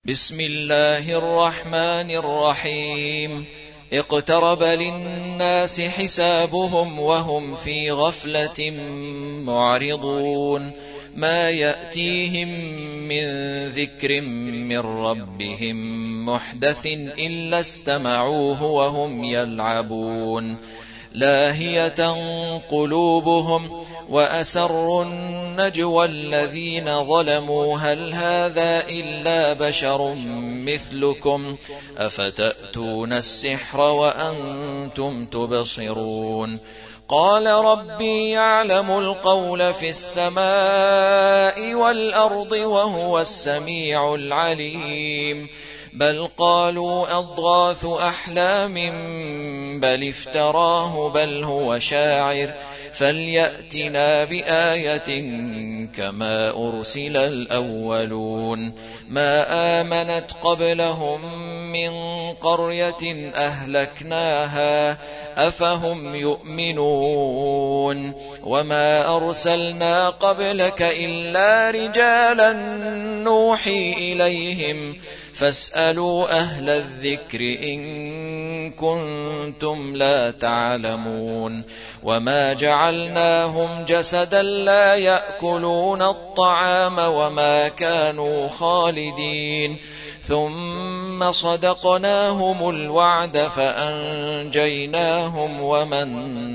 بسم الله الرحمن الرحيم. اقترب للناس حسابهم وهم في غفلة معرضون. ما يأتيهم من ذكر من ربهم محدث إلا استمعوه وهم يلعبون. لاهية قلوبهم وأسروا النجوى الذين ظلموا هل هذا إلا بشر مثلكم أفتأتون السحر وأنتم تبصرون. قال ربي يعلم القول في السماء والأرض وهو السميع العليم. بل قالوا أضغاث أحلام بل افتراه بل هو شاعر فليأتنا بآية كما أرسل الأولون. ما آمنت قبلهم من قرية أهلكناها أفهم يؤمنون. وما أرسلنا قبلك إلا رجالا نوحي إليهم فاسألوا أهل الذكر إن كنتم لا تعلمون. وما جعلناهم جسدا لا يأكلون الطعام وما كانوا خالدين. ثم صدقناهم الوعد فأنجيناهم ومن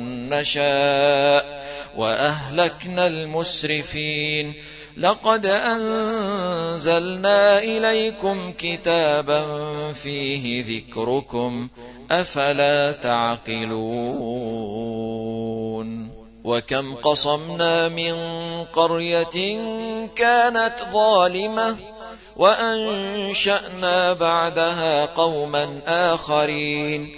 نشاء وأهلكنا المسرفين. لقد أنزلنا إليكم كتابا فيه ذكركم أفلا تعقلون. وكم قصمنا من قرية كانت ظالمة وأنشأنا بعدها قوما آخرين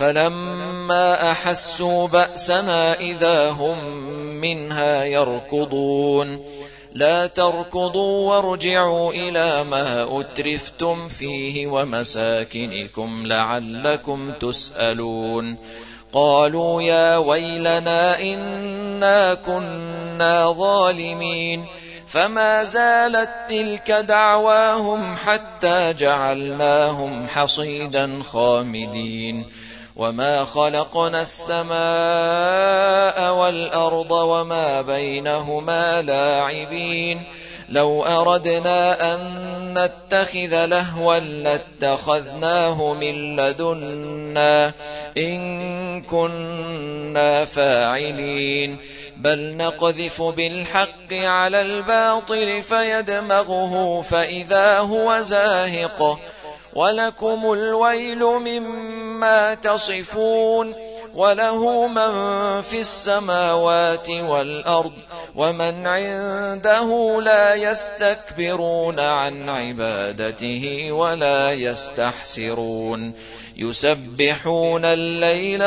فلما أحسوا بأسنا إذا هم منها يركضون. لا تركضوا وارجعوا إلى ما أترفتم فيه ومساكنكم لعلكم تسألون. قالوا يا ويلنا إنا كنا ظالمين. فما زالت تلك دعواهم حتى جعلناهم حصيدا خامدين. وما خلقنا السماء والأرض وما بينهما لاعبين. لو أردنا أن نتخذ لهوا لاتخذناه من لدنا إن كنا فاعلين. بل نقذف بالحق على الباطل فيدمغه فإذا هو زاهق ولكم الويل مما تصفون. وله من في السماوات والأرض ومن عنده لا يستكبرون عن عبادته ولا يستحسرون. يسبحون الليل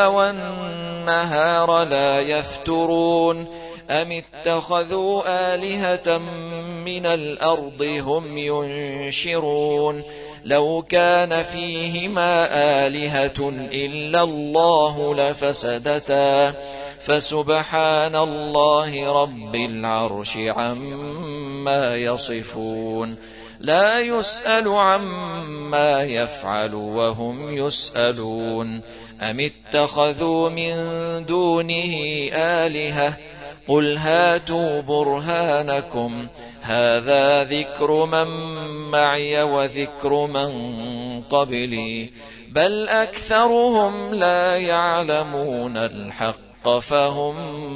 والنهار لا يفترون. أم اتخذوا آلهة من الأرض هم ينشرون. لو كان فيهما آلهة إلا الله لفسدتا فسبحان الله رب العرش عما يصفون. لا يسأل عما يفعل وهم يسألون. أم اتخذوا من دونه آلهة قل هاتوا برهانكم هذا ذكر من معي وذكر من قبلي بل أكثرهم لا يعلمون الحق فهم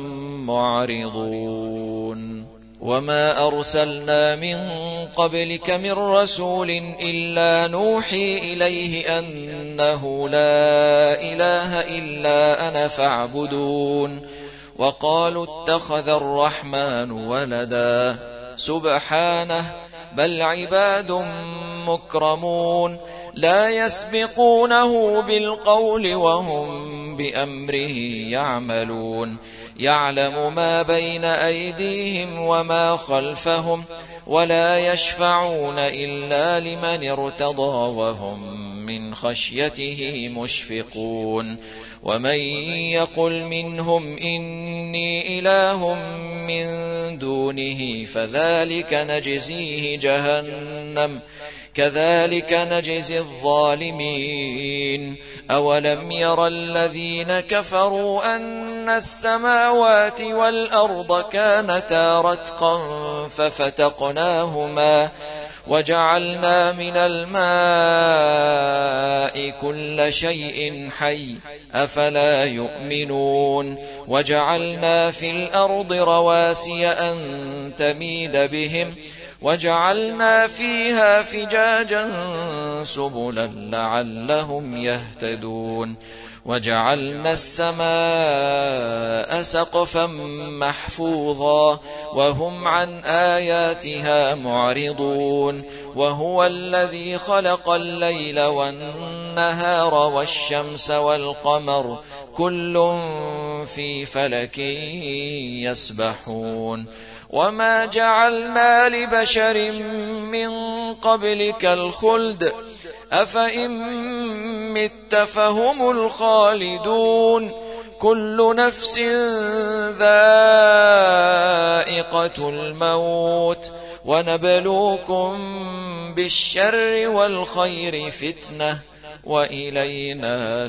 معرضون. وما أرسلنا من قبلك من رسول إلا نوحي إليه أنه لا إله إلا أنا فاعبدون. وقالوا اتخذ الرحمن ولدا سبحانه بل عباد مكرمون لا يسبقونه بالقول وهم بأمره يعملون. يعلم ما بين أيديهم وما خلفهم ولا يشفعون إلا لمن ارتضى وهم من خشيته مشفقون. ومن يقل منهم إني إله من دونه فذلك نجزيه جهنم كذلك نجزي الظالمين أولم ير الذين كفروا أن السماوات والأرض كانتا رتقا ففتقناهما وجعلنا من الماء كل شيء حي أفلا يؤمنون وجعلنا في الأرض رواسي أن تميد بهم وجعلنا فيها فجاجا سبلا لعلهم يهتدون وجعلنا السماء سقفا محفوظا وهم عن آياتها معرضون وهو الذي خلق الليل والنهار والشمس والقمر كل في فلك يسبحون وما جعلنا لبشر من قبلك الخلد أفإن مت فهم الخالدون كل نفس ذائقة الموت ونبلوكم بالشر والخير فتنة وإلينا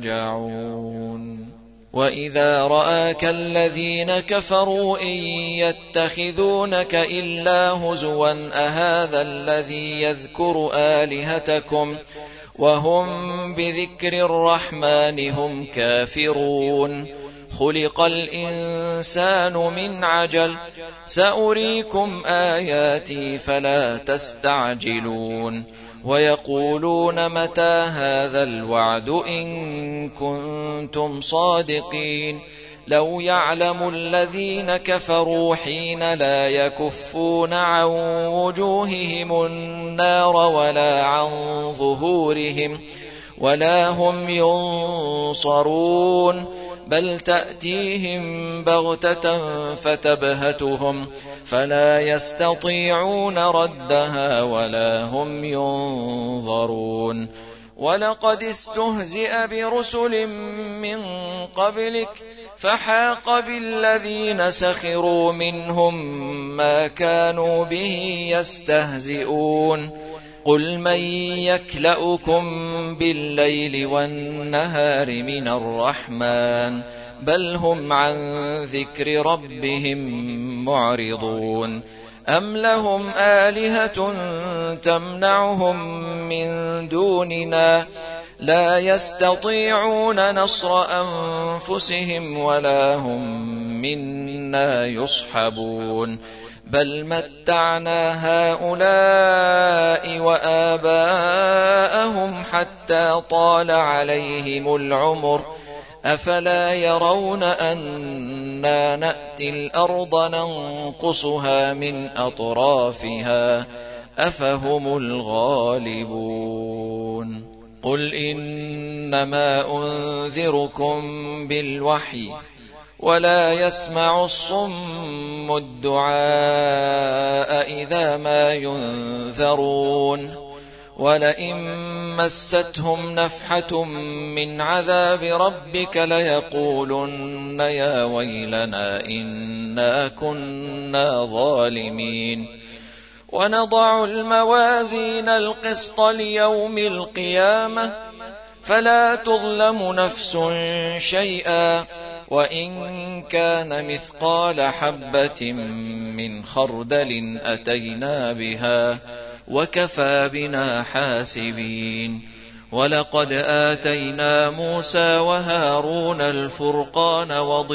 ترجعون وإذا رآك الذين كفروا إن يتخذونك إلا هزوا أهذا الذي يذكر آلهتكم وهم بذكر الرحمن هم كافرون خلق الإنسان من عجل سأريكم آياتي فلا تستعجلون ويقولون متى هذا الوعد إن كنتم صادقين لو يعلم الذين كفروا حين لا يكفون عن وجوههم النار ولا عن ظهورهم ولا هم ينصرون بل تأتيهم بغتة فتبهتهم فلا يستطيعون ردها ولا هم ينظرون ولقد استهزئ برسل من قبلك فحاق بالذين سخروا منهم ما كانوا به يستهزئون قل من يكلؤكم بالليل والنهار من الرحمن بل هم عن ذكر ربهم معرضون أم لهم آلهة تمنعهم من دوننا لا يستطيعون نصر أنفسهم ولا هم منا يصحبون بل متعنا هؤلاء وآباءهم حتى طال عليهم العمر أفلا يرون أنا نأتي الأرض ننقصها من أطرافها أفهم الغالبون قل إنما أنذركم بالوحي ولا يسمع الصم الدعاء إذا ما ينذرون ولئن مستهم نفحة من عذاب ربك ليقولن يا ويلنا إنا كنا ظالمين ونضع الموازين القسط ليوم القيامة فلا تظلم نفس شيئا وإن كان مثقال حبة من خردل أتينا بها وكفى بنا حاسبين ولقد آتينا موسى وهارون الفرقان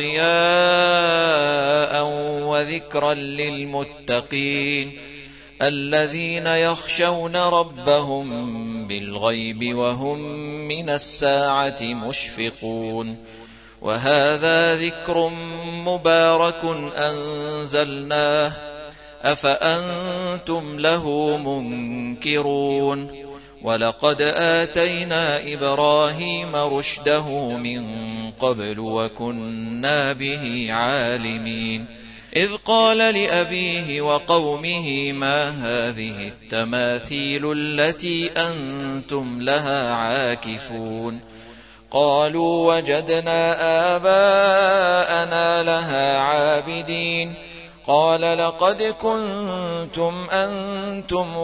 وضياء وذكرا للمتقين الذين يخشون ربهم بالغيب وهم من الساعة مشفقون وهذا ذكر مبارك أنزلناه أفأنتم له منكرون ولقد آتينا إبراهيم رشده من قبل وكنا به عالمين إذ قال لأبيه وقومه ما هذه التماثيل التي أنتم لها عاكفون قالوا وجدنا آباءنا لها عابدين قال لقد كنتم أنتم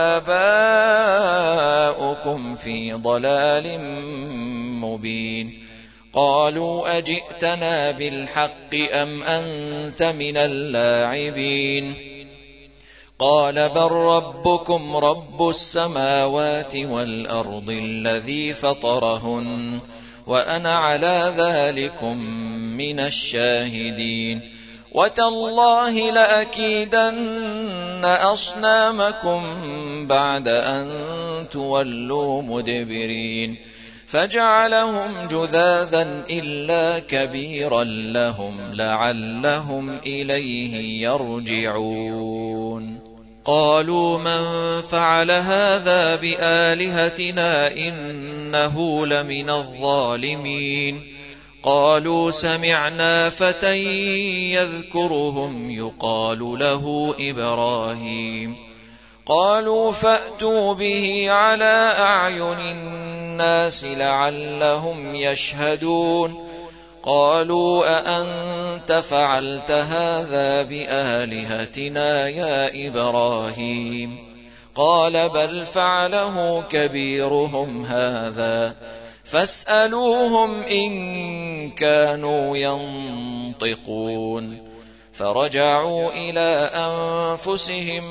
وآباؤكم في ضلال مبين قالوا أجئتنا بالحق أم أنت من اللاعبين قال بل ربكم رب السماوات والأرض الذي فطرهن وأنا على ذلكم من الشاهدين وتالله لأكيدن أصنامكم بعد أن تولوا مدبرين فجعلهم جذاذا إلا كبيرا لهم لعلهم إليه يرجعون قالوا من فعل هذا بآلهتنا إنه لمن الظالمين قالوا سمعنا فتى يذكرهم يقال له إبراهيم قالوا فأتوا به على أعين الناس لعلهم يشهدون قالوا أأنت فعلت هذا بآلهتنا يا إبراهيم قال بل فعله كبيرهم هذا فاسألوهم إن كانوا ينطقون فرجعوا إلى أنفسهم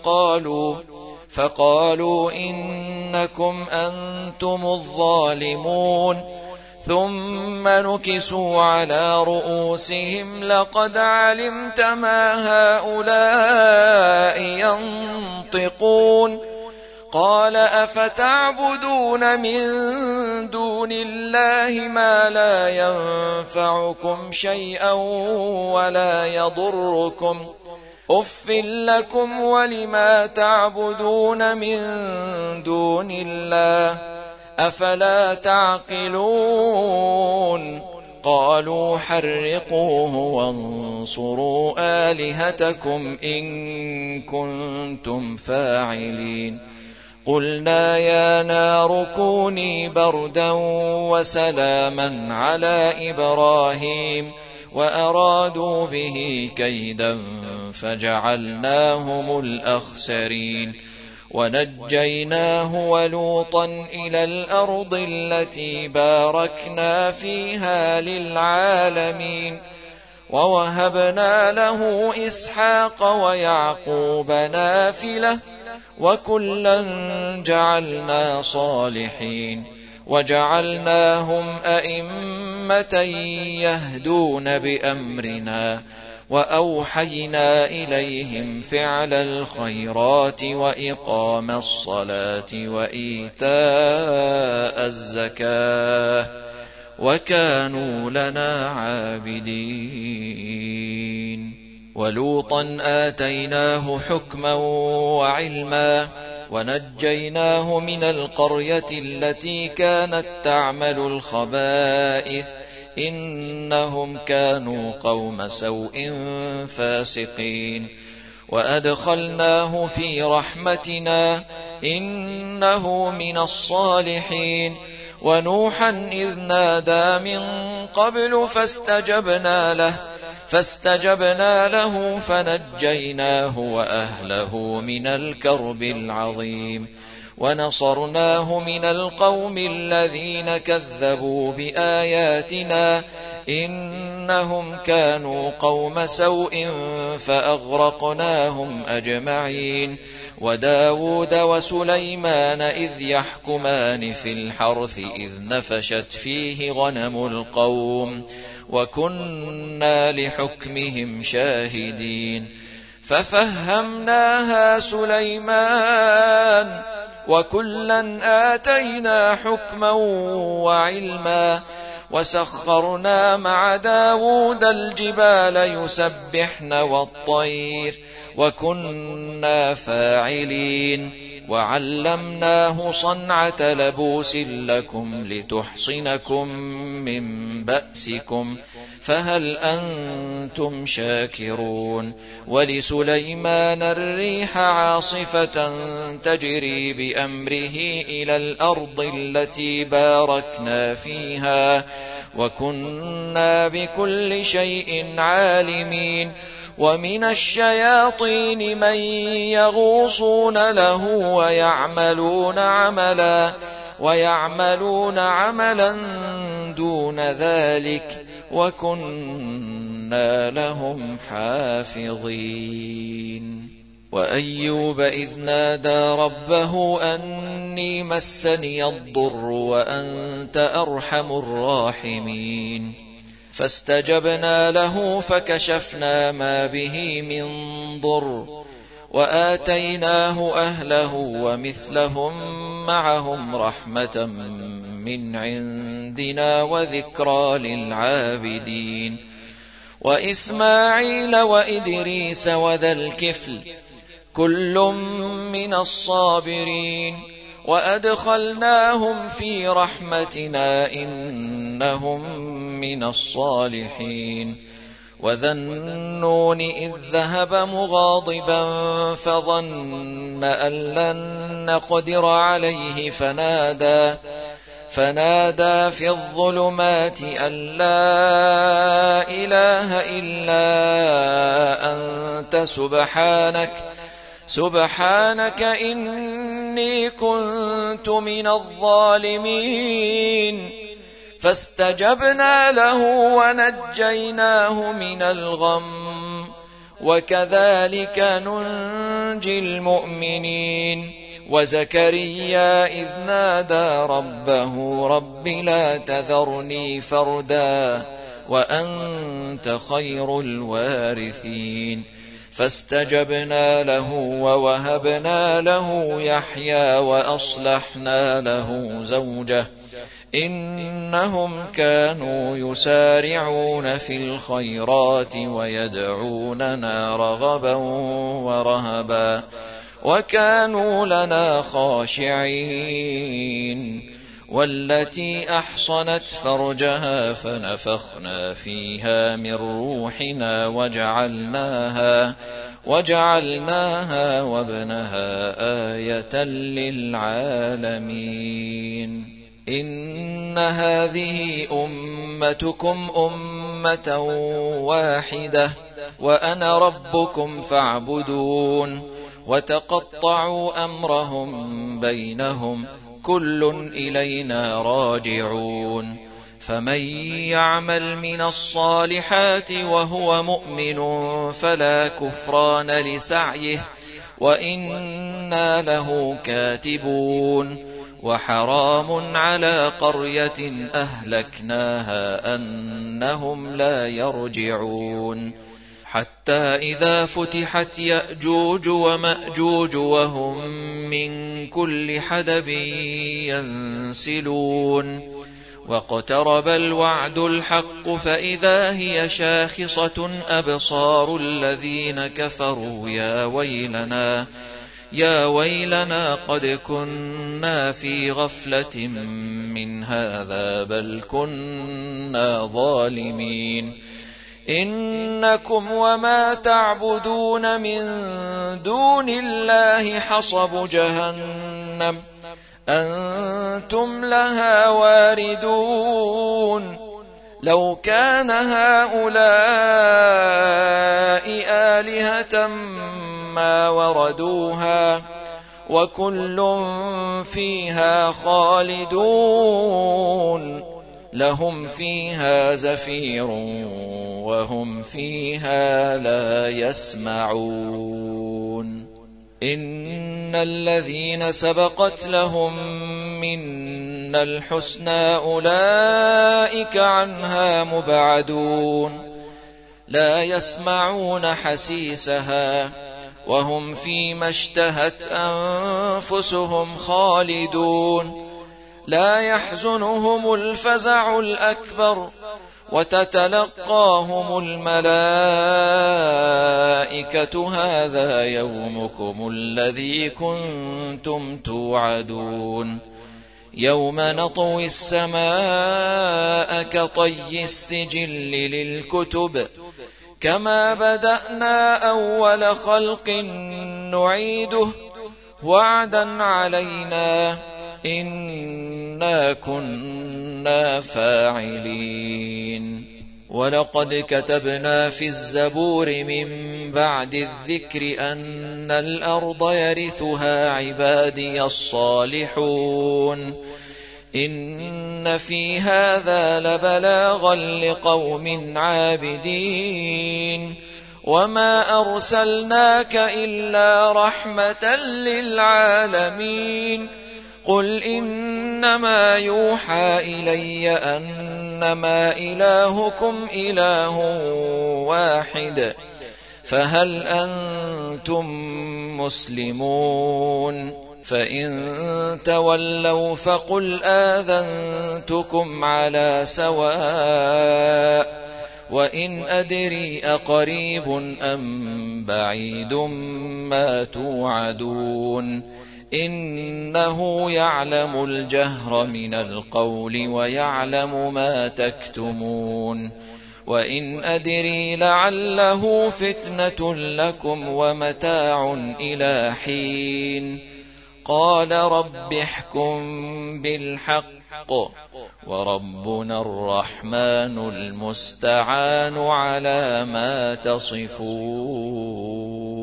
فقالوا إنكم أنتم الظالمون ثم نكسوا على رؤوسهم لقد علمت ما هؤلاء ينطقون قال أفتعبدون من دون الله ما لا ينفعكم شيئا ولا يضركم أف لكم ولما تعبدون من دون الله أفلا تعقلون قالوا حرقوه وانصروا آلهتكم إن كنتم فاعلين قلنا يا نار كوني بردا وسلاما على إبراهيم وأرادوا به كيدا فجعلناهم الأخسرين ونجيناه ولوطا إلى الأرض التي باركنا فيها للعالمين ووهبنا له إسحاق ويعقوب نافلة وكلا جعلنا صالحين وجعلناهم أئمة يهدون بأمرنا وأوحينا إليهم فعل الخيرات وإقام الصلاة وإيتاء الزكاة وكانوا لنا عابدين ولوطا آتيناه حكما وعلما ونجيناه من القرية التي كانت تعمل الخبائث إنهم كانوا قوم سوء فاسقين وأدخلناه في رحمتنا إنه من الصالحين ونوحا إذ نادى من قبل فاستجبنا له فنجيناه وأهله من الكرب العظيم ونصرناه من القوم الذين كذبوا بآياتنا إنهم كانوا قوم سوء فأغرقناهم أجمعين وداود وسليمان إذ يحكمان في الحرث إذ نفشت فيه غنم القوم وكنا لحكمهم شاهدين ففهمناها سليمان وكلا آتينا حكما وعلما وسخرنا مع داود الجبال يسبحن والطير وكنا فاعلين وعلمناه صنعة لبوس لكم لتحصنكم من بأسكم فهل أنتم شاكرون ولسليمان الريح عاصفة تجري بأمره إلى الأرض التي باركنا فيها وكنا بكل شيء عالمين ومن الشياطين من يغوصون له ويعملون عملا دون ذلك وكنا لهم حافظين. وأيوب إذ نادى ربه أني مسني الضر وأنت أرحم الراحمين فاستجبنا له فكشفنا ما به من ضر وآتيناه أهله ومثلهم معهم رحمة من عندنا وذكرى للعابدين. وإسماعيل وإدريس وذا الكفل كل من الصابرين وأدخلناهم في رحمتنا إنهم من الصالحين. وذا النون إذ ذهب مغاضبا فظن أن لن نقدر عليه فنادى في الظلمات أن لا إله إلا أنت سبحانك إني كنت من الظالمين. فاستجبنا له ونجيناه من الغم وكذلك ننجي المؤمنين. وزكريا إذ نادى ربه رب لا تذرني فردا وأنت خير الوارثين فاستجبنا له ووهبنا له يحيى وأصلحنا له زوجه إنهم كانوا يسارعون في الخيرات ويدعوننا رغبا ورهبا وكانوا لنا خاشعين. والتي أحصنت فرجها فنفخنا فيها من روحنا وجعلناها وابنها آية للعالمين. إن هذه أمتكم أمة واحدة وأنا ربكم فاعبدون. وتقطعوا أمرهم بينهم كل إلينا راجعون. فمن يعمل من الصالحات وهو مؤمن فلا كفران لسعيه وإنا له كاتبون. وحرام على قرية أهلكناها أنهم لا يرجعون حتى إذا فتحت يأجوج ومأجوج وهم من كل حدب ينسلون. واقترب الوعد الحق فإذا هي شاخصة أبصار الذين كفروا يا ويلنا قد كنا في غفلة من هذا بل كنا ظالمين. إنكم وما تعبدون من دون الله حصب جهنم أنتم لها واردون. لو كان هؤلاء آلهة ما وردوها وكل فيها خالدون لهم فيها زفير وهم فيها لا يسمعون. إن الذين سبقت لهم منا الحسنى أولئك عنها مبعدون لا يسمعون حسيسها وهم فيما اشتهت أنفسهم خالدون. لا يحزنهم الفزع الأكبر وتتلقاهم الملائكة هذا يومكم الذي كنتم توعدون. يوم نطوي السماء كطي السجل للكتب كما بدأنا أول خلق نعيده وعدا علينا إنا كنا فاعلين. ولقد كتبنا في الزبور من بعد الذكر أن الأرض يرثها عبادي الصالحون إن في هذا لبلاغا لقوم عابدين وما أرسلناك إلا رحمة للعالمين قل إنما يوحى إلي أنما إلهكم إله واحد فهل أنتم مسلمون فإن تولوا فقل آذنتكم على سواء وإن أدري أقريب أم بعيد ما توعدون إنه يعلم الجهر من القول ويعلم ما تكتمون وإن أدري لعله فتنة لكم ومتاع إلى حين قال رب احكم بالحق وربنا الرحمن المستعان على ما تصفون.